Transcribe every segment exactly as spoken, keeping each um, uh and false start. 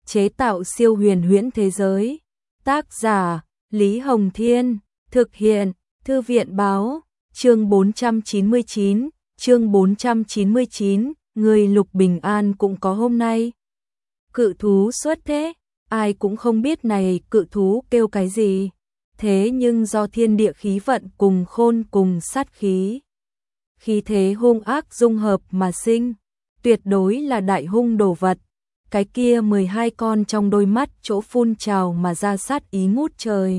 chế tạo siêu huyền huyễn thế giới. Tác giả: Lý Hồng Thiên, thực hiện: Thư viện báo. Chương bốn trăm chín mươi chín, chương bốn trăm chín mươi chín, người Lục Bình An cũng có hôm nay. Cự thú xuất thế, ai cũng không biết này cự thú kêu cái gì, thế nhưng do thiên địa khí vận cùng khôn cùng sát khí, khí thế hung ác dung hợp mà sinh, tuyệt đối là đại hung đồ vật. Cái kia mười hai con trong đôi mắt chỗ phun trào mà ra sát ý ngút trời,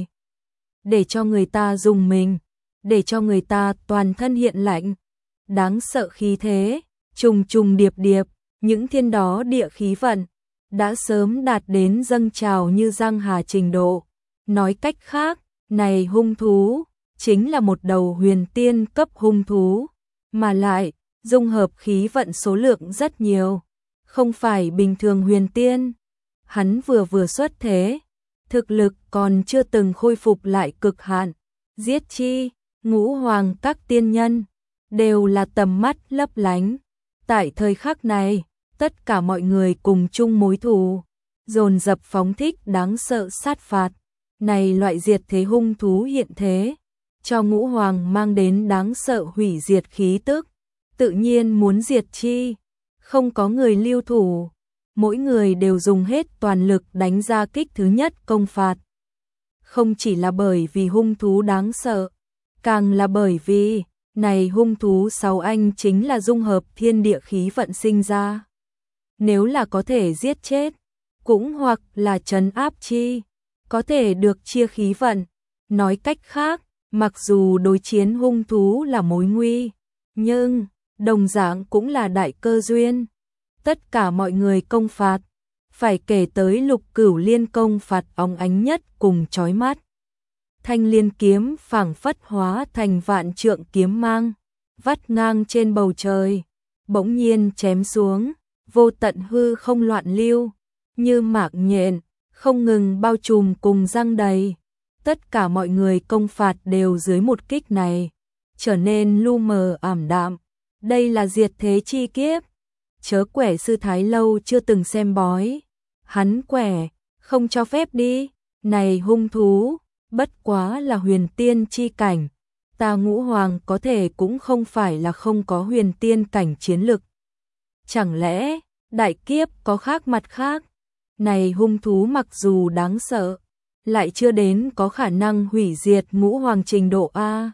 để cho người ta rùng mình, để cho người ta toàn thân hiện lạnh. Đáng sợ khí thế, trùng trùng điệp điệp, những thiên đó địa khí vận đã sớm đạt đến dâng trào như giang hà trình độ. Nói cách khác, này hung thú chính là một đầu huyền tiên cấp hung thú, mà lại dung hợp khí vận số lượng rất nhiều, không phải bình thường huyền tiên. Hắn vừa vừa xuất thế, thực lực còn chưa từng khôi phục lại cực hạn, giết chi, ngũ hoàng các tiên nhân đều là tầm mắt lấp lánh. Tại thời khắc này, tất cả mọi người cùng chung mối thù, dồn dập phóng thích đáng sợ sát phạt. Này loại diệt thế hung thú hiện thế, cho ngũ hoàng mang đến đáng sợ hủy diệt khí tức, tự nhiên muốn diệt chi, không có người lưu thủ, mỗi người đều dùng hết toàn lực đánh ra kích thứ nhất công phạt. Không chỉ là bởi vì hung thú đáng sợ, càng là bởi vì này hung thú sáu anh chính là dung hợp thiên địa khí vận sinh ra. Nếu là có thể giết chết, cũng hoặc là trấn áp chi, có thể được chia khí vận. Nói cách khác, mặc dù đối chiến hung thú là mối nguy, nhưng đồng dạng cũng là đại cơ duyên. Tất cả mọi người công phạt, phải kể tới Lục Cửu Liên công phạt óng ánh nhất cùng chói mắt. Thanh liên kiếm phảng phất hóa thành vạn trượng kiếm mang, vắt ngang trên bầu trời, bỗng nhiên chém xuống, vô tận hư không loạn lưu, như mạc nhện, không ngừng bao trùm cùng răng đầy. Tất cả mọi người công phạt đều dưới một kích này, trở nên lu mờ ảm đạm. Đây là diệt thế chi kiếp. Chớ quẻ sư Thái lâu chưa từng xem bói, hắn quẻ, không cho phép đi. Này hung thú, bất quá là huyền tiên chi cảnh, ta ngũ hoàng có thể cũng không phải là không có huyền tiên cảnh chiến lực. Chẳng lẽ, đại kiếp có khác mặt khác? Này hung thú mặc dù đáng sợ, lại chưa đến có khả năng hủy diệt ngũ hoàng trình độ A.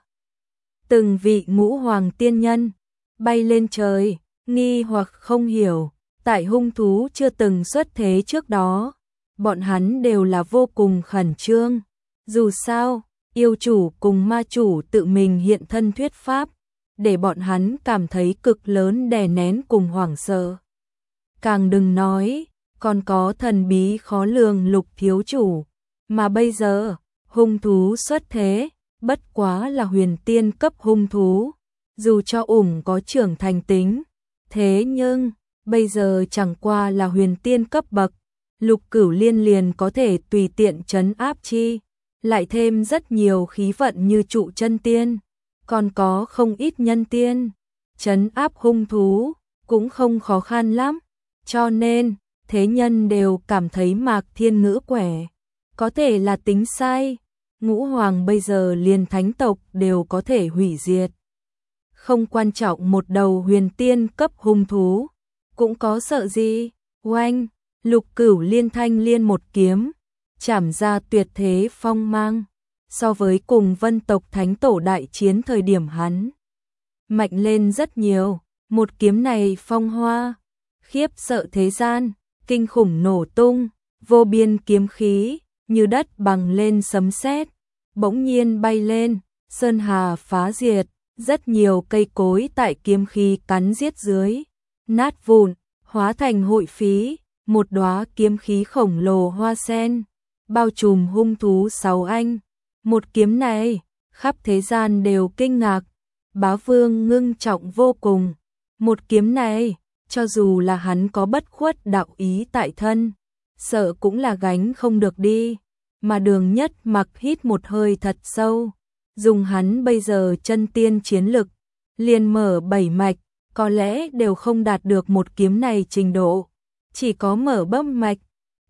Từng vị ngũ hoàng tiên nhân bay lên trời, nghi hoặc không hiểu, tại hung thú chưa từng xuất thế trước đó, bọn hắn đều là vô cùng khẩn trương. Dù sao, yêu chủ cùng ma chủ tự mình hiện thân thuyết pháp, để bọn hắn cảm thấy cực lớn đè nén cùng hoảng sợ. Càng đừng nói, còn có thần bí khó lường Lục thiếu chủ, mà bây giờ, hung thú xuất thế, bất quá là huyền tiên cấp hung thú, dù cho ủng có trưởng thành tính, thế nhưng, bây giờ chẳng qua là huyền tiên cấp bậc, Lục Cửu Liên liền có thể tùy tiện trấn áp chi, lại thêm rất nhiều khí vận như trụ chân tiên, còn có không ít nhân tiên, trấn áp hung thú, cũng không khó khăn lắm, cho nên, thế nhân đều cảm thấy Mạc Thiên Ngữ quẻ, có thể là tính sai, ngũ hoàng bây giờ liền thánh tộc đều có thể hủy diệt. Không quan trọng một đầu huyền tiên cấp hung thú, cũng có sợ gì. Oanh, Lục Cửu Liên thanh liên một kiếm, chảm ra tuyệt thế phong mang, so với cùng Vân tộc thánh tổ đại chiến thời điểm hắn mạnh lên rất nhiều. Một kiếm này phong hoa, khiếp sợ thế gian, kinh khủng nổ tung, vô biên kiếm khí, như đất bằng lên sấm sét, bỗng nhiên bay lên, sơn hà phá diệt, rất nhiều cây cối tại kiếm khí cắn giết dưới, nát vụn, hóa thành hội phí, một đóa kiếm khí khổng lồ hoa sen, bao trùm hung thú sáu anh. Một kiếm này, khắp thế gian đều kinh ngạc, Bá Vương ngưng trọng vô cùng. Một kiếm này, cho dù là hắn có bất khuất đạo ý tại thân, sợ cũng là gánh không được đi. Mà Đường Nhất Mặc hít một hơi thật sâu, dùng hắn bây giờ chân tiên chiến lực, liền mở bảy mạch, có lẽ đều không đạt được một kiếm này trình độ, chỉ có mở bấm mạch,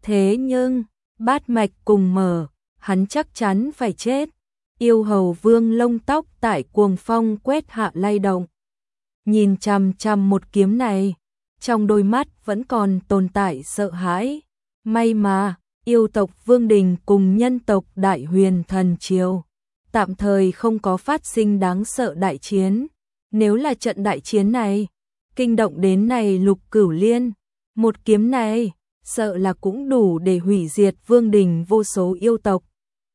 Thế nhưng, bát mạch cùng mở, hắn chắc chắn phải chết. Yêu hầu vương lông tóc tại cuồng phong quét hạ lay động. Nhìn chằm chằm một kiếm này, trong đôi mắt vẫn còn tồn tại sợ hãi. May mà, yêu tộc Vương Đình cùng nhân tộc Đại Huyền Thần Triều tạm thời không có phát sinh đáng sợ đại chiến. Nếu là trận đại chiến này, kinh động đến này Lục Cửu Liên, một kiếm này, sợ là cũng đủ để hủy diệt Vương Đình vô số yêu tộc.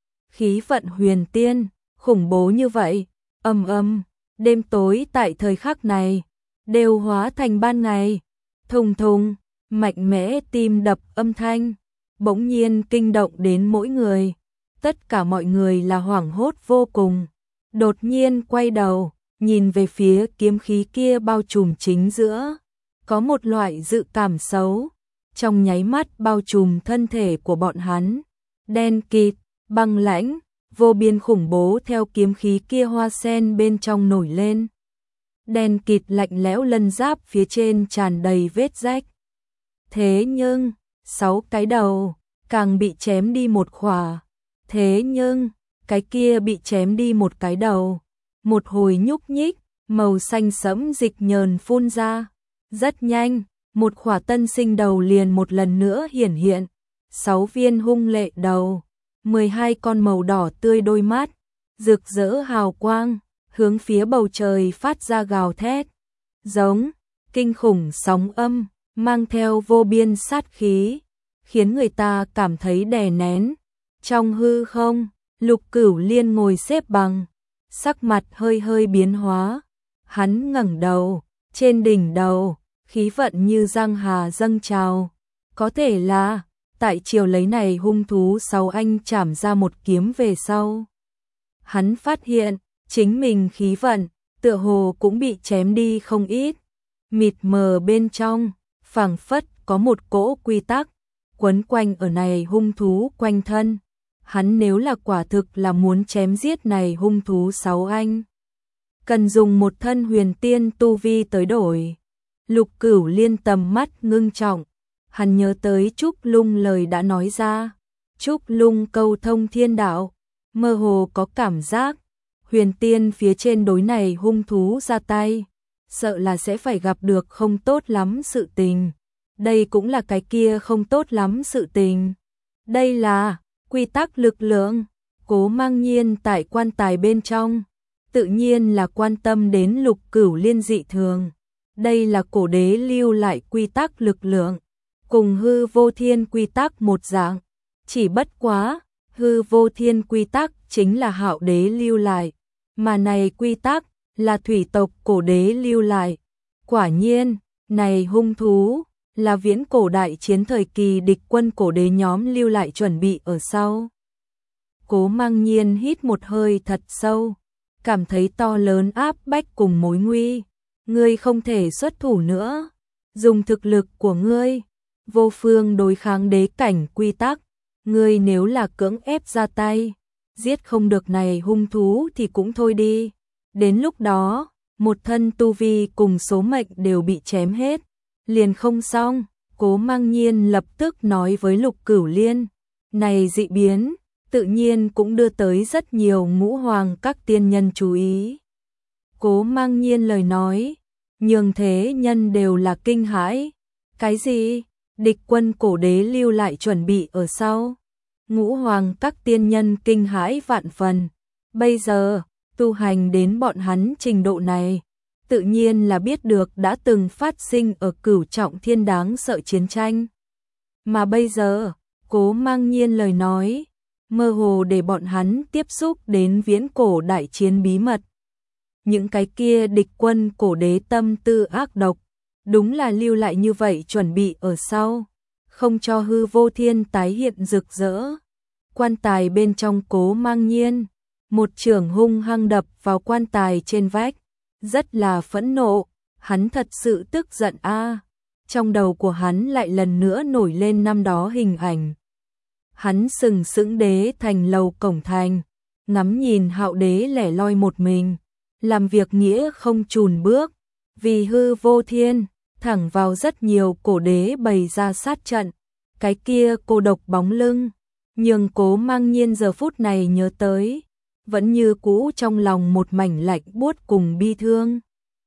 Khí vận huyền tiên, khủng bố như vậy, ầm ầm, đêm tối tại thời khắc này, đều hóa thành ban ngày. Thùng thùng, mạnh mẽ tim đập âm thanh, bỗng nhiên kinh động đến mỗi người. Tất cả mọi người là hoảng hốt vô cùng. Đột nhiên quay đầu, nhìn về phía kiếm khí kia bao trùm chính giữa. Có một loại dự cảm xấu, trong nháy mắt bao trùm thân thể của bọn hắn. Đen kịt, băng lãnh, vô biên khủng bố theo kiếm khí kia hoa sen bên trong nổi lên. Đen kịt lạnh lẽo lân giáp phía trên tràn đầy vết rách. Thế nhưng, sáu cái đầu, càng bị chém đi một khỏa. Thế nhưng, cái kia bị chém đi một cái đầu. Một hồi nhúc nhích, màu xanh sẫm dịch nhờn phun ra. Rất nhanh, một khỏa tân sinh đầu liền một lần nữa hiển hiện. Sáu viên hung lệ đầu, mười hai con màu đỏ tươi đôi mắt, rực rỡ hào quang, hướng phía bầu trời phát ra gào thét. Giống, kinh khủng sóng âm, mang theo vô biên sát khí, khiến người ta cảm thấy đè nén. Trong hư không, Lục Cửu Liên ngồi xếp bằng, sắc mặt hơi hơi biến hóa. Hắn ngẩng đầu, trên đỉnh đầu, khí vận như giang hà dâng trào. Có thể là, tại chiều lấy này hung thú sáu anh chảm ra một kiếm về sau. Hắn phát hiện, chính mình khí vận, tựa hồ cũng bị chém đi không ít. Mịt mờ bên trong, phảng phất có một cỗ quy tắc, quấn quanh ở này hung thú quanh thân. Hắn nếu là quả thực là muốn chém giết này hung thú sáu anh, cần dùng một thân huyền tiên tu vi tới đổi. Lục Cửu Liên tầm mắt ngưng trọng, hắn nhớ tới Trúc Lung lời đã nói ra. Trúc Lung câu thông thiên đạo, mơ hồ có cảm giác, huyền tiên phía trên đối này hung thú ra tay, sợ là sẽ phải gặp được không tốt lắm sự tình. Đây cũng là cái kia không tốt lắm sự tình. Đây là quy tắc lực lượng. Cố Mang Nhiên tại quan tài bên trong, tự nhiên là quan tâm đến Lục Cửu Liên dị thường. Đây là cổ đế lưu lại quy tắc lực lượng, cùng hư vô thiên quy tắc một dạng. Chỉ bất quá, hư vô thiên quy tắc chính là hạo đế lưu lại, mà này quy tắc là thủy tộc cổ đế lưu lại. Quả nhiên, này hung thú là viễn cổ đại chiến thời kỳ địch quân cổ đế nhóm lưu lại chuẩn bị ở sau. Cố Mang Nhiên hít một hơi thật sâu, cảm thấy to lớn áp bách cùng mối nguy. Ngươi không thể xuất thủ nữa, dùng thực lực của ngươi, vô phương đối kháng đế cảnh quy tắc. Ngươi nếu là cưỡng ép ra tay, giết không được này hung thú thì cũng thôi đi. Đến lúc đó, một thân tu vi cùng số mệnh đều bị chém hết, liền không xong. Cố Mang Nhiên lập tức nói với Lục Cửu Liên, này dị biến, tự nhiên cũng đưa tới rất nhiều ngũ hoàng các tiên nhân chú ý. Cố Mang Nhiên lời nói, nhường thế nhân đều là kinh hãi. Cái gì? Địch quân cổ đế lưu lại chuẩn bị ở sau. Ngũ hoàng các tiên nhân kinh hãi vạn phần. Bây giờ, tu hành đến bọn hắn trình độ này, tự nhiên là biết được đã từng phát sinh ở Cửu Trọng Thiên đáng sợ chiến tranh. Mà bây giờ, Cố Mang Nhiên lời nói, mơ hồ để bọn hắn tiếp xúc đến viễn cổ đại chiến bí mật. Những cái kia địch quân cổ đế tâm tư ác độc, đúng là lưu lại như vậy chuẩn bị ở sau, không cho hư vô thiên tái hiện rực rỡ. Quan tài bên trong Cố Mang Nhiên, một chưởng hung hăng đập vào quan tài trên vách, rất là phẫn nộ, hắn thật sự tức giận a. Trong đầu của hắn lại lần nữa nổi lên năm đó hình ảnh. Hắn sừng sững đế thành lầu cổng thành, ngắm nhìn hạo đế lẻ loi một mình, làm việc nghĩa không chùn bước, vì hư vô thiên, thẳng vào rất nhiều cổ đế bày ra sát trận, cái kia cô độc bóng lưng, nhưng Cố Mang Nhiên giờ phút này nhớ tới, vẫn như cũ trong lòng một mảnh lạnh buốt cùng bi thương.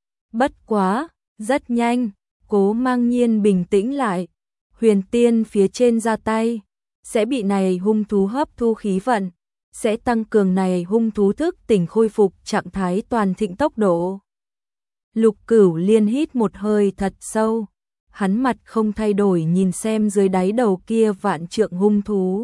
Bất quá, rất nhanh, Cố Mang Nhiên bình tĩnh lại, huyền tiên phía trên ra tay, sẽ bị này hung thú hấp thu khí vận, sẽ tăng cường này hung thú thức tỉnh khôi phục trạng thái toàn thịnh tốc độ. Lục Cửu Liên hít một hơi thật sâu, hắn mặt không thay đổi nhìn xem dưới đáy đầu kia vạn trượng hung thú.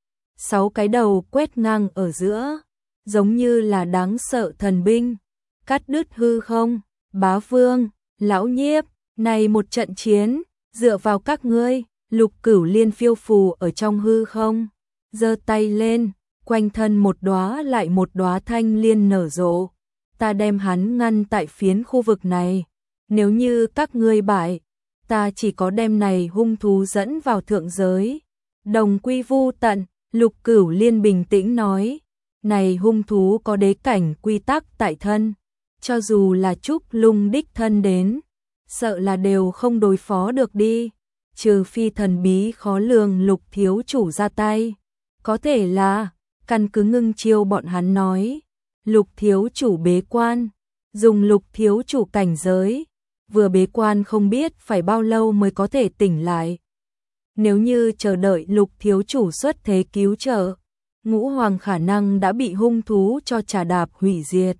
Sáu cái đầu quét ngang ở giữa, giống như là đáng sợ thần binh, cắt đứt hư không. Bá Vương, Lão Nhiếp, này một trận chiến, dựa vào các ngươi. Lục Cửu Liên phiêu phù ở trong hư không, giơ tay lên, quanh thân một đóa lại một đóa thanh liên nở rộ. Ta đem hắn ngăn tại phiến khu vực này, nếu như các ngươi bại, ta chỉ có đem này hung thú dẫn vào thượng giới, đồng quy vu tận. Lục Cửu Liên bình tĩnh nói, này hung thú có đế cảnh quy tắc tại thân, cho dù là Trúc Lung đích thân đến, sợ là đều không đối phó được đi, trừ phi thần bí khó lường Lục thiếu chủ ra tay, có thể là, căn cứ ngưng chiêu bọn hắn nói, Lục thiếu chủ bế quan, dùng Lục thiếu chủ cảnh giới, vừa bế quan không biết phải bao lâu mới có thể tỉnh lại. Nếu như chờ đợi Lục thiếu chủ xuất thế cứu trợ, Ngũ Hoàng khả năng đã bị hung thú cho trà đạp hủy diệt.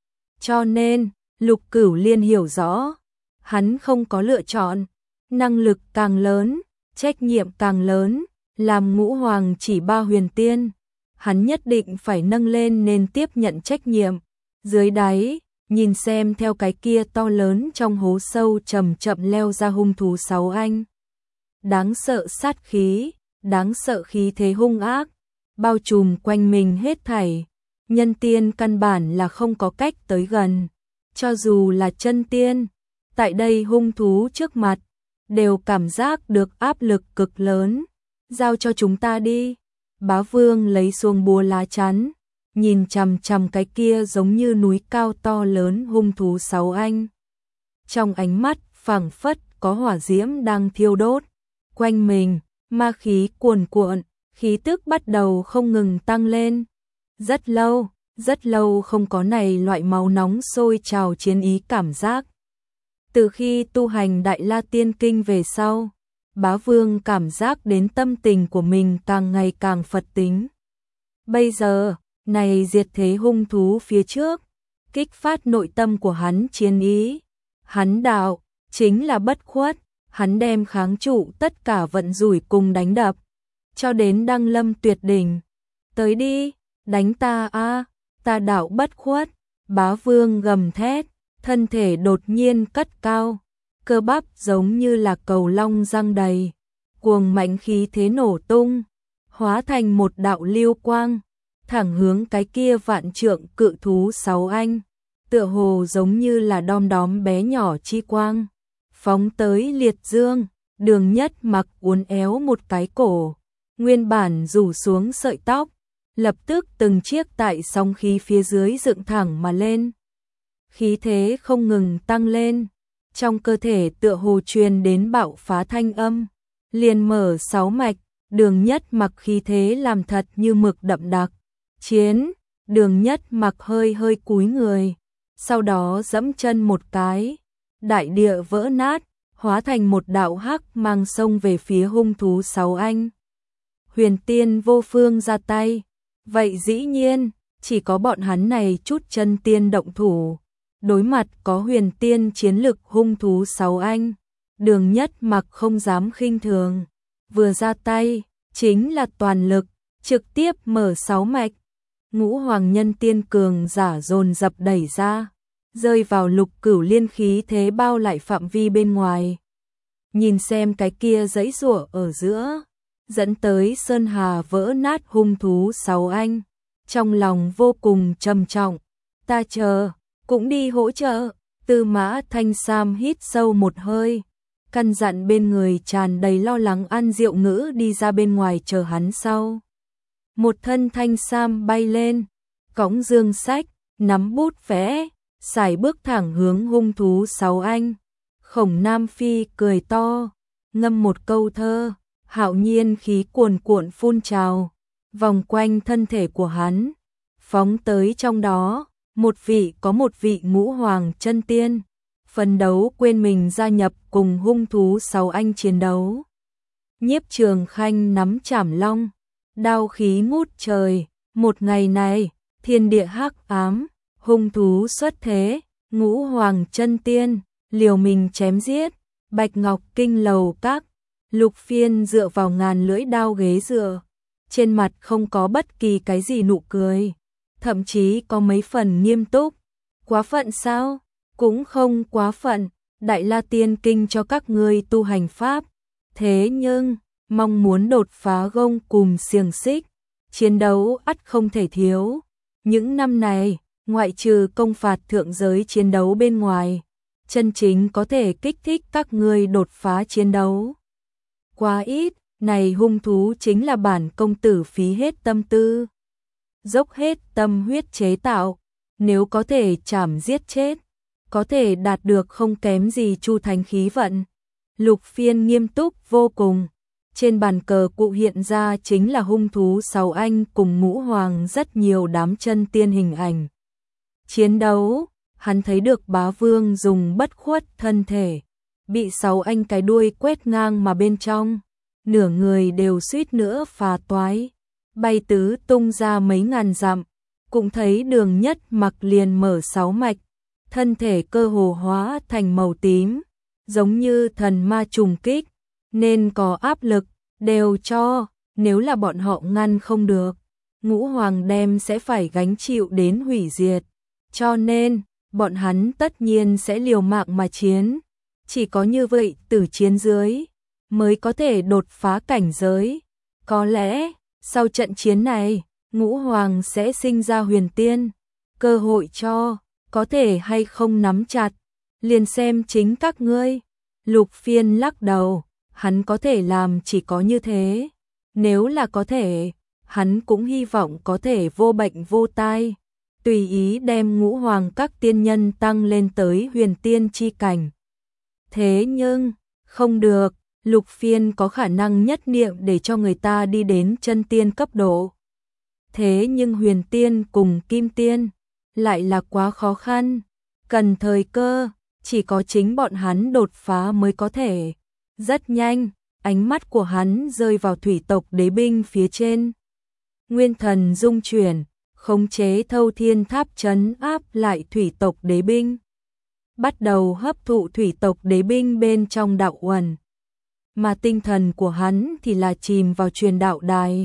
Cho nên, Lục Cửu Liên hiểu rõ, hắn không có lựa chọn, năng lực càng lớn, trách nhiệm càng lớn, làm Ngũ Hoàng chỉ ba huyền tiên, hắn nhất định phải nâng lên nên tiếp nhận trách nhiệm. Dưới đáy, nhìn xem theo cái kia to lớn trong hố sâu chậm chậm leo ra hung thú sáu anh. Đáng sợ sát khí, đáng sợ khí thế hung ác, bao trùm quanh mình hết thảy, nhân tiên căn bản là không có cách tới gần, cho dù là chân tiên, tại đây hung thú trước mặt, đều cảm giác được áp lực cực lớn, giao cho chúng ta đi. Bá Vương lấy xuông búa lá chắn, nhìn chằm chằm cái kia giống như núi cao to lớn hung thú sáu anh. Trong ánh mắt phảng phất có hỏa diễm đang thiêu đốt, quanh mình, ma khí cuồn cuộn, khí tức bắt đầu không ngừng tăng lên. Rất lâu, rất lâu không có này loại máu nóng sôi trào chiến ý cảm giác. Từ khi tu hành Đại La Tiên Kinh về sau, Bá Vương cảm giác đến tâm tình của mình càng ngày càng Phật tính. Bây giờ, này diệt thế hung thú phía trước, kích phát nội tâm của hắn chiến ý. Hắn đạo, chính là bất khuất, hắn đem kháng trụ tất cả vận rủi cùng đánh đập, cho đến đăng lâm tuyệt đỉnh. Tới đi, đánh ta a, ta đạo bất khuất. Bá Vương gầm thét, thân thể đột nhiên cất cao, cơ bắp giống như là cầu long răng đầy, cuồng mãnh khí thế nổ tung, hóa thành một đạo lưu quang, thẳng hướng cái kia vạn trượng cự thú sáu anh, tựa hồ giống như là đom đóm bé nhỏ chi quang, phóng tới liệt dương. Đường Nhất Mặc uốn éo một cái cổ, nguyên bản rủ xuống sợi tóc, lập tức từng chiếc tại sóng khí phía dưới dựng thẳng mà lên. Khí thế không ngừng tăng lên, trong cơ thể tựa hồ truyền đến bạo phá thanh âm, liền mở sáu mạch. Đường Nhất Mặc khí thế làm thật như mực đậm đặc. Chiến, Đường Nhất Mặc hơi hơi cúi người, sau đó giẫm chân một cái, đại địa vỡ nát, hóa thành một đạo hắc mang sông về phía hung thú sáu anh. Huyền tiên vô phương ra tay, vậy dĩ nhiên, chỉ có bọn hắn này chút chân tiên động thủ. Đối mặt có huyền tiên chiến lực hung thú sáu anh, Đường Nhất Mặc không dám khinh thường, vừa ra tay, chính là toàn lực, trực tiếp mở sáu mạch. Ngũ Hoàng nhân tiên cường giả dồn dập đẩy ra, rơi vào Lục Cửu Liên khí thế bao lại phạm vi bên ngoài. Nhìn xem cái kia giãy giụa ở giữa, dẫn tới sơn hà vỡ nát hung thú sáu anh, trong lòng vô cùng trầm trọng. Ta chờ, cũng đi hỗ trợ. Tư Mã Thanh Sam hít sâu một hơi, căn dặn bên người tràn đầy lo lắng An Diệu Ngữ đi ra bên ngoài chờ hắn sau. Một thân thanh sam bay lên, cõng dương sách, nắm bút vẽ, sải bước thẳng hướng hung thú sáu anh. Khổng Nam Phi cười to, ngâm một câu thơ, hạo nhiên khí cuồn cuộn phun trào, vòng quanh thân thể của hắn, phóng tới trong đó, một vị có một vị ngũ hoàng chân tiên, phấn đấu quên mình gia nhập cùng hung thú sáu anh chiến đấu. Nhiếp Trường Khanh nắm chảm long, đao khí ngút trời, một ngày này, thiên địa hắc ám, hung thú xuất thế, ngũ hoàng chân tiên, liều mình chém giết, Bạch Ngọc Kinh lầu các, Lục Phiên dựa vào ngàn lưỡi đao ghế dựa, trên mặt không có bất kỳ cái gì nụ cười, thậm chí có mấy phần nghiêm túc. Quá phận sao? Cũng không quá phận, Đại La Tiên Kinh cho các ngươi tu hành pháp, thế nhưng mong muốn đột phá gông cùm xiềng xích, chiến đấu ắt không thể thiếu. Những năm này, ngoại trừ công phạt thượng giới chiến đấu bên ngoài, chân chính có thể kích thích các ngươi đột phá chiến đấu quá ít. Này hung thú chính là bản công tử phí hết tâm tư, dốc hết tâm huyết chế tạo, nếu có thể chảm giết chết, có thể đạt được không kém gì Chu Thánh khí vận. Lục Phiên nghiêm túc vô cùng, trên bàn cờ cụ hiện ra chính là hung thú sáu anh cùng ngũ hoàng rất nhiều đám chân tiên hình ảnh. Chiến đấu, hắn thấy được bá vương dùng bất khuất thân thể, bị sáu anh cái đuôi quét ngang mà bên trong, nửa người đều suýt nữa phá toái, bay tứ tung ra mấy ngàn dặm, cũng thấy Đường Nhất Mặc liền mở sáu mạch, thân thể cơ hồ hóa thành màu tím, giống như thần ma trùng kích, nên có áp lực, đều cho, nếu là bọn họ ngăn không được, ngũ hoàng đem sẽ phải gánh chịu đến hủy diệt, cho nên, bọn hắn tất nhiên sẽ liều mạng mà chiến, chỉ có như vậy tử chiến dưới, mới có thể đột phá cảnh giới. Có lẽ, sau trận chiến này, ngũ hoàng sẽ sinh ra huyền tiên, cơ hội cho, có thể hay không nắm chặt, liền xem chính các ngươi. Lục Phiên lắc đầu, hắn có thể làm chỉ có như thế, nếu là có thể, hắn cũng hy vọng có thể vô bệnh vô tai, tùy ý đem ngũ hoàng các tiên nhân tăng lên tới huyền tiên chi cảnh. Thế nhưng, không được, Lục Phiên có khả năng nhất niệm để cho người ta đi đến chân tiên cấp độ. Thế nhưng huyền tiên cùng kim tiên lại là quá khó khăn, cần thời cơ, chỉ có chính bọn hắn đột phá mới có thể. Rất nhanh, ánh mắt của hắn rơi vào thủy tộc đế binh phía trên. Nguyên thần dung chuyển, khống chế Thâu Thiên Tháp trấn áp lại thủy tộc đế binh, bắt đầu hấp thụ thủy tộc đế binh bên trong đạo uẩn, mà tinh thần của hắn thì là chìm vào truyền đạo đài.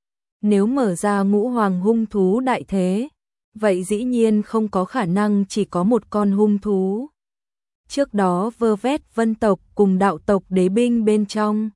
Nếu mở ra ngũ hoàng hung thú đại thế, vậy dĩ nhiên không có khả năng chỉ có một con hung thú. Trước đó vơ vét vân tộc cùng đạo tộc đế binh bên trong,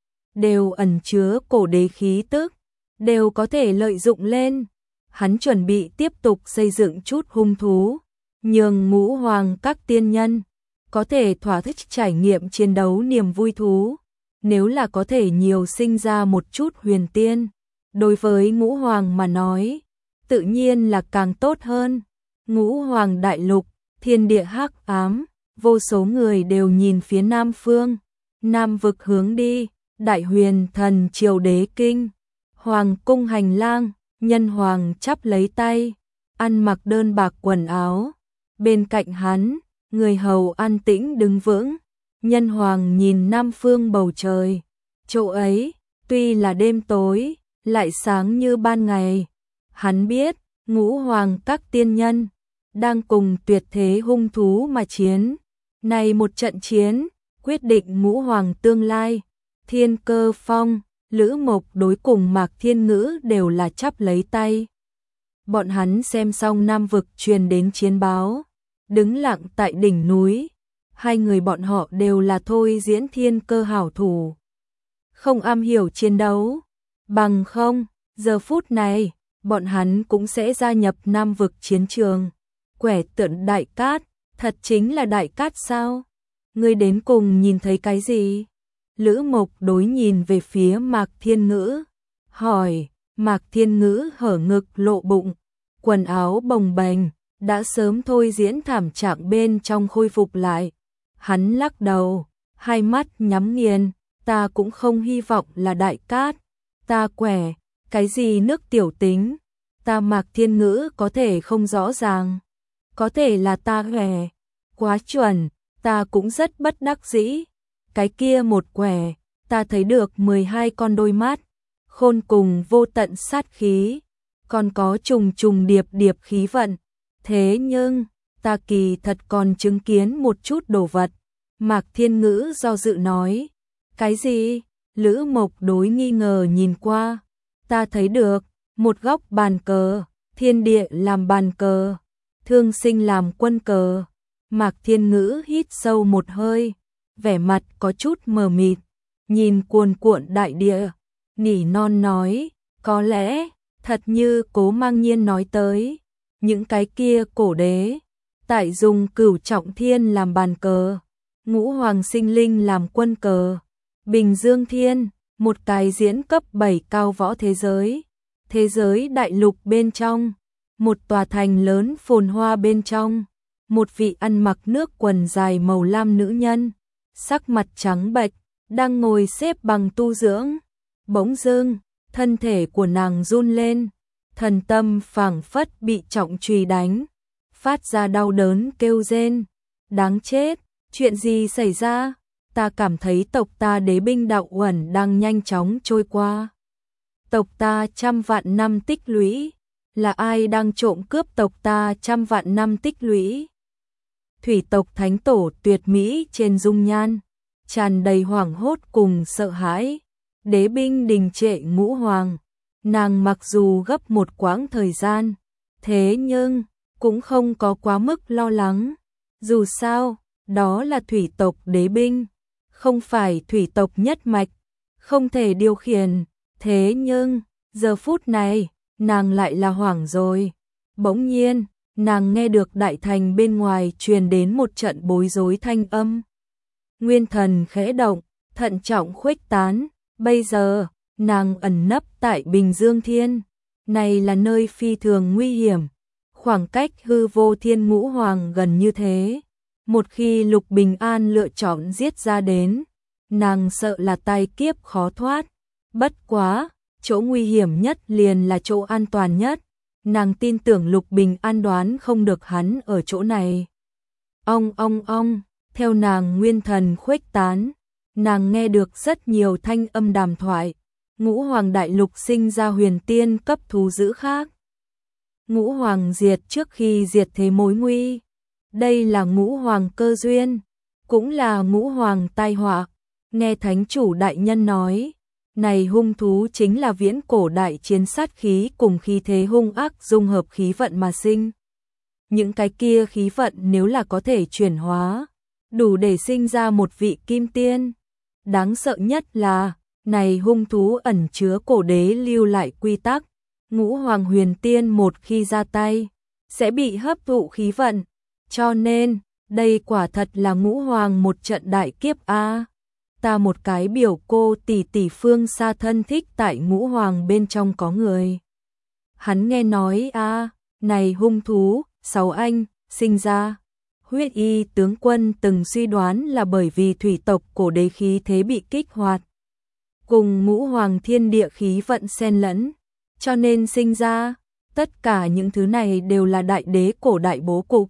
đều ẩn chứa cổ đế khí tức, đều có thể lợi dụng lên. Hắn chuẩn bị tiếp tục xây dựng chút hung thú, nhường ngũ hoàng các tiên nhân có thể thỏa thích trải nghiệm chiến đấu niềm vui thú. Nếu là có thể nhiều sinh ra một chút huyền tiên, đối với ngũ hoàng mà nói, tự nhiên là càng tốt hơn. Ngũ hoàng đại lục, thiên địa hắc ám, vô số người đều nhìn phía nam phương, nam vực hướng đi, đại huyền thần triều đế kinh, hoàng cung hành lang, nhân hoàng chắp lấy tay, ăn mặc đơn bạc quần áo, bên cạnh hắn, người hầu an tĩnh đứng vững. Nhân hoàng nhìn nam phương bầu trời, chỗ ấy, tuy là đêm tối, lại sáng như ban ngày. Hắn biết, ngũ hoàng các tiên nhân, đang cùng tuyệt thế hung thú mà chiến. Này một trận chiến, quyết định ngũ hoàng tương lai. Thiên Cơ Phong, Lữ Mộc đối cùng Mạc Thiên Ngữ đều là chắp lấy tay. Bọn hắn xem xong nam vực truyền đến chiến báo, đứng lặng tại đỉnh núi. Hai người bọn họ đều là thôi diễn thiên cơ hảo thủ, không am hiểu chiến đấu, bằng không, giờ phút này, bọn hắn cũng sẽ gia nhập nam vực chiến trường. Quẻ tượng đại cát, thật chính là đại cát sao? Ngươi đến cùng nhìn thấy cái gì? Lữ Mộc đối nhìn về phía Mạc Thiên Ngữ, hỏi. Mạc Thiên Ngữ hở ngực lộ bụng, quần áo bồng bềnh, đã sớm thôi diễn thảm trạng bên trong khôi phục lại. Hắn lắc đầu, hai mắt nhắm nghiền, ta cũng không hy vọng là Đại Cát, ta quẻ, cái gì nước tiểu tính, ta Mạc Thiên Ngữ có thể không rõ ràng, có thể là ta ghẻ, quá chuẩn, ta cũng rất bất đắc dĩ, cái kia một quẻ, ta thấy được mười hai con đôi mắt, khôn cùng vô tận sát khí, còn có trùng trùng điệp điệp khí vận, thế nhưng, ta kỳ thật còn chứng kiến một chút đồ vật. Mạc Thiên Ngữ do dự nói, cái gì? Lữ Mộc đối nghi ngờ nhìn qua, ta thấy được, một góc bàn cờ, thiên địa làm bàn cờ, thương sinh làm quân cờ. Mạc Thiên Ngữ hít sâu một hơi, vẻ mặt có chút mờ mịt, nhìn cuồn cuộn đại địa, nỉ non nói, có lẽ, thật như Cố Mang Nhiên nói tới, những cái kia cổ đế, tại dùng Cửu Trọng Thiên làm bàn cờ, Ngũ Hoàng Sinh Linh làm quân cờ, Bình Dương Thiên, một cái diễn cấp bảy cao võ thế giới, thế giới đại lục bên trong, một tòa thành lớn phồn hoa bên trong, một vị ăn mặc nước quần dài màu lam nữ nhân, sắc mặt trắng bệch, đang ngồi xếp bằng tu dưỡng. Bỗng dưng, thân thể của nàng run lên, thần tâm phảng phất bị trọng chùy đánh, phát ra đau đớn kêu rên. Đáng chết, chuyện gì xảy ra? Ta cảm thấy tộc ta đế binh đạo uẩn đang nhanh chóng trôi qua. Tộc ta trăm vạn năm tích lũy, là ai đang trộm cướp tộc ta trăm vạn năm tích lũy? Thủy tộc thánh tổ tuyệt mỹ trên dung nhan, tràn đầy hoảng hốt cùng sợ hãi. Đế binh đình trệ ngũ hoàng, nàng mặc dù gấp một quãng thời gian, thế nhưng cũng không có quá mức lo lắng. Dù sao, đó là thủy tộc đế binh, không phải thủy tộc nhất mạch, không thể điều khiển. Thế nhưng, giờ phút này, nàng lại là hoảng rồi. Bỗng nhiên, nàng nghe được đại thành bên ngoài truyền đến một trận bối rối thanh âm. Nguyên thần khẽ động, thận trọng khuếch tán. Bây giờ, nàng ẩn nấp tại Bình Dương Thiên. Này là nơi phi thường nguy hiểm. Khoảng cách hư vô thiên ngũ hoàng gần như thế. Một khi Lục Bình An lựa chọn giết ra đến, nàng sợ là tai kiếp khó thoát. Bất quá, chỗ nguy hiểm nhất liền là chỗ an toàn nhất. Nàng tin tưởng Lục Bình An đoán không được hắn ở chỗ này. Ong ong ong, theo nàng nguyên thần khuếch tán, nàng nghe được rất nhiều thanh âm đàm thoại. Ngũ Hoàng Đại Lục sinh ra huyền tiên cấp thú dữ khác. Ngũ Hoàng diệt trước khi diệt thế mối nguy. Đây là Ngũ Hoàng cơ duyên, cũng là Ngũ Hoàng tai họa. Nghe Thánh chủ đại nhân nói, này hung thú chính là viễn cổ đại chiến sát khí cùng khí thế hung ác dung hợp khí vận mà sinh. Những cái kia khí vận nếu là có thể chuyển hóa, đủ để sinh ra một vị kim tiên. Đáng sợ nhất là, này hung thú ẩn chứa cổ đế lưu lại quy tắc. Ngũ Hoàng huyền tiên một khi ra tay, sẽ bị hấp thụ khí vận. Cho nên, đây quả thật là Ngũ Hoàng một trận đại kiếp a. Ta một cái biểu cô tỷ tỷ phương xa thân thích tại Ngũ Hoàng bên trong có người. Hắn nghe nói a, này hung thú, sáu anh, sinh ra. Huyết y tướng quân từng suy đoán là bởi vì thủy tộc cổ đế khí thế bị kích hoạt. Cùng Ngũ Hoàng thiên địa khí vận xen lẫn, cho nên sinh ra. Tất cả những thứ này đều là đại đế cổ đại bố cục.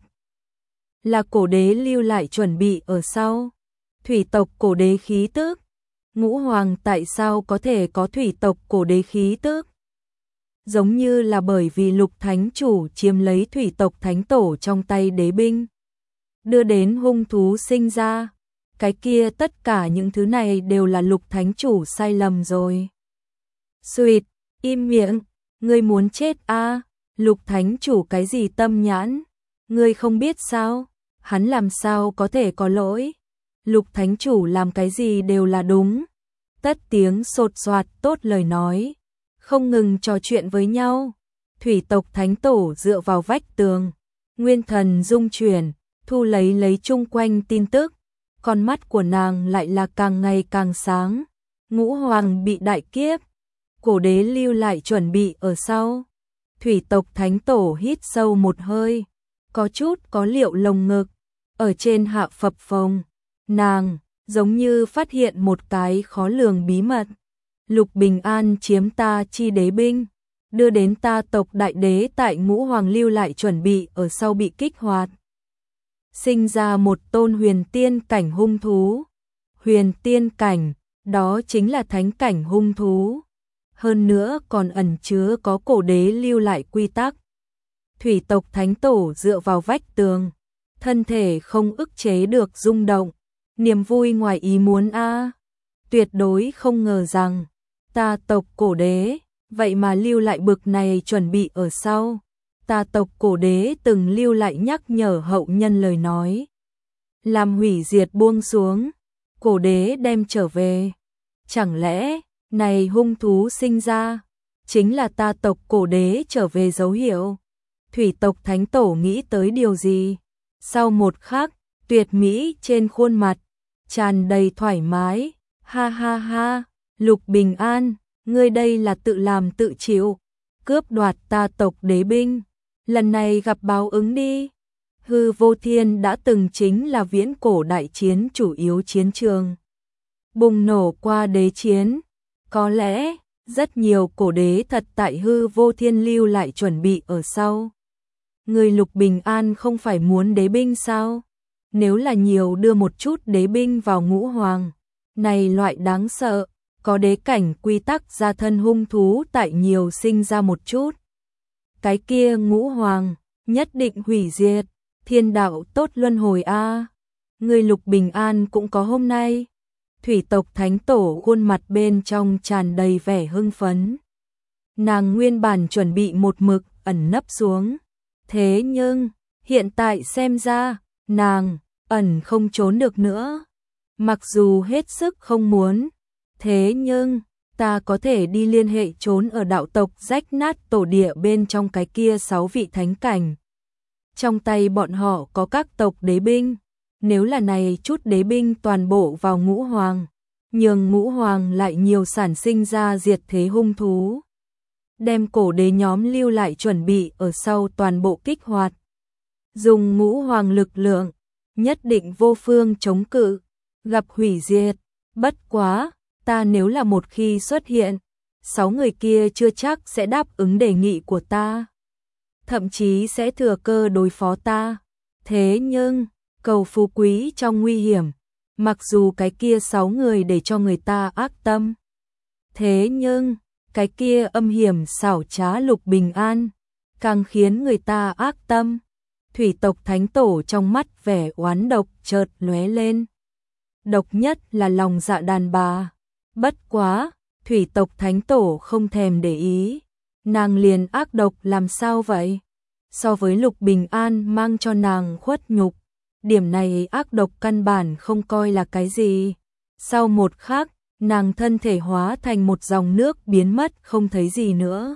Là cổ đế lưu lại chuẩn bị ở sau. Thủy tộc cổ đế khí tức. Ngũ Hoàng tại sao có thể có thủy tộc cổ đế khí tức? Giống như là bởi vì Lục Thánh chủ chiếm lấy thủy tộc thánh tổ trong tay đế binh, đưa đến hung thú sinh ra. Cái kia tất cả những thứ này đều là Lục Thánh chủ sai lầm rồi. Xuyệt, im miệng, ngươi muốn chết a? À? Lục Thánh chủ cái gì tâm nhãn? Ngươi không biết sao? Hắn làm sao có thể có lỗi? Lục Thánh chủ làm cái gì đều là đúng. Tất tiếng sột soạt tốt lời nói, không ngừng trò chuyện với nhau. Thủy tộc thánh tổ dựa vào vách tường, nguyên thần dung chuyển, thu lấy lấy chung quanh tin tức. Con mắt của nàng lại là càng ngày càng sáng. Ngũ Hoàng bị đại kiếp, cổ đế lưu lại chuẩn bị ở sau. Thủy tộc thánh tổ hít sâu một hơi, có chút có liệu lồng ngực, ở trên hạ phập phồng. Nàng, giống như phát hiện một cái khó lường bí mật. Lục Bình An chiếm ta chi đế binh, đưa đến ta tộc đại đế tại Ngũ Hoàng lưu lại chuẩn bị ở sau bị kích hoạt. Sinh ra một tôn huyền tiên cảnh hung thú. Huyền tiên cảnh, đó chính là thánh cảnh hung thú. Hơn nữa còn ẩn chứa có cổ đế lưu lại quy tắc. Thủy tộc thánh tổ dựa vào vách tường, thân thể không ức chế được rung động. Niềm vui ngoài ý muốn a, tuyệt đối không ngờ rằng ta tộc cổ đế vậy mà lưu lại bực này chuẩn bị ở sau. Ta tộc cổ đế từng lưu lại nhắc nhở hậu nhân lời nói, làm hủy diệt buông xuống, cổ đế đem trở về. Chẳng lẽ này hung thú sinh ra chính là ta tộc cổ đế trở về dấu hiệu? Thủy tộc thánh tổ nghĩ tới điều gì? Sau một khắc, tuyệt mỹ trên khuôn mặt tràn đầy thoải mái. Ha ha ha, Lục Bình An, ngươi đây là tự làm tự chịu, cướp đoạt ta tộc đế binh, lần này gặp báo ứng đi. Hư Vô Thiên đã từng chính là viễn cổ đại chiến chủ yếu chiến trường. Bùng nổ qua đế chiến, có lẽ rất nhiều cổ đế thật tại Hư Vô Thiên lưu lại chuẩn bị ở sau. Người Lục Bình An không phải muốn đế binh sao? Nếu là nhiều đưa một chút đế binh vào Ngũ Hoàng, này loại đáng sợ, có đế cảnh quy tắc ra thân hung thú tại nhiều sinh ra một chút. Cái kia Ngũ Hoàng, nhất định hủy diệt, thiên đạo tốt luân hồi a. Người Lục Bình An cũng có hôm nay. Thủy tộc thánh tổ khuôn mặt bên trong tràn đầy vẻ hưng phấn. Nàng nguyên bản chuẩn bị một mực ẩn nấp xuống. Thế nhưng, hiện tại xem ra, nàng ẩn không trốn được nữa. Mặc dù hết sức không muốn, thế nhưng ta có thể đi liên hệ trốn ở đạo tộc rách nát tổ địa bên trong cái kia sáu vị thánh cảnh. Trong tay bọn họ có các tộc đế binh, nếu là này chút đế binh toàn bộ vào Ngũ Hoàng, nhường Ngũ Hoàng lại nhiều sản sinh ra diệt thế hung thú. Đem cổ đế nhóm lưu lại chuẩn bị ở sau toàn bộ kích hoạt. Dùng Ngũ Hoàng lực lượng, nhất định vô phương chống cự, gặp hủy diệt. Bất quá, ta nếu là một khi xuất hiện, sáu người kia chưa chắc sẽ đáp ứng đề nghị của ta. Thậm chí sẽ thừa cơ đối phó ta. Thế nhưng, cầu phú quý trong nguy hiểm, mặc dù cái kia sáu người để cho người ta ác tâm. Thế nhưng, cái kia âm hiểm xảo trá Lục Bình An, càng khiến người ta ác tâm. Thủy tộc thánh tổ trong mắt vẻ oán độc chợt lóe lên. Độc nhất là lòng dạ đàn bà. Bất quá, thủy tộc thánh tổ không thèm để ý. Nàng liền ác độc làm sao vậy? So với Lục Bình An mang cho nàng khuất nhục, điểm này ác độc căn bản không coi là cái gì. Sau một khắc, nàng thân thể hóa thành một dòng nước biến mất không thấy gì nữa.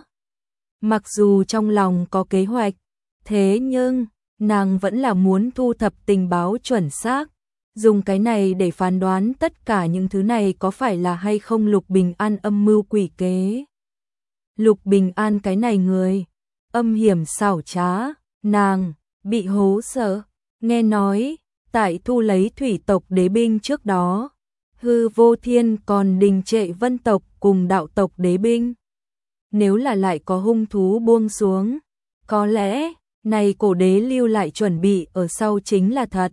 Mặc dù trong lòng có kế hoạch, thế nhưng nàng vẫn là muốn thu thập tình báo chuẩn xác, dùng cái này để phán đoán tất cả những thứ này có phải là hay không Lục Bình An âm mưu quỷ kế. Lục Bình An cái này người, âm hiểm xảo trá, nàng bị hố sợ. Nghe nói, tại thu lấy thủy tộc đế binh trước đó, Hư Vô Thiên còn đình trệ vân tộc cùng đạo tộc đế binh. Nếu là lại có hung thú buông xuống, có lẽ này cổ đế lưu lại chuẩn bị ở sau chính là thật.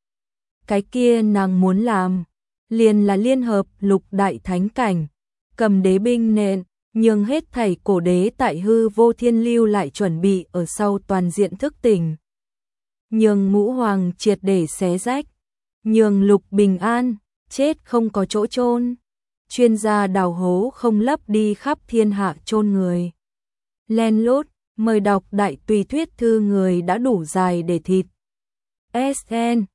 Cái kia nàng muốn làm, liền là liên hợp lục đại thánh cảnh, cầm đế binh nện, nhường hết thảy cổ đế tại Hư Vô Thiên lưu lại chuẩn bị ở sau toàn diện thức tỉnh. Nhường Ngũ Hoàng triệt để xé rách, nhường Lục Bình An chết không có chỗ chôn. Chuyên gia đào hố không lấp đi khắp thiên hạ chôn người. Len lút, mời đọc đại tùy thuyết thư người đã đủ dài để thịt. ét en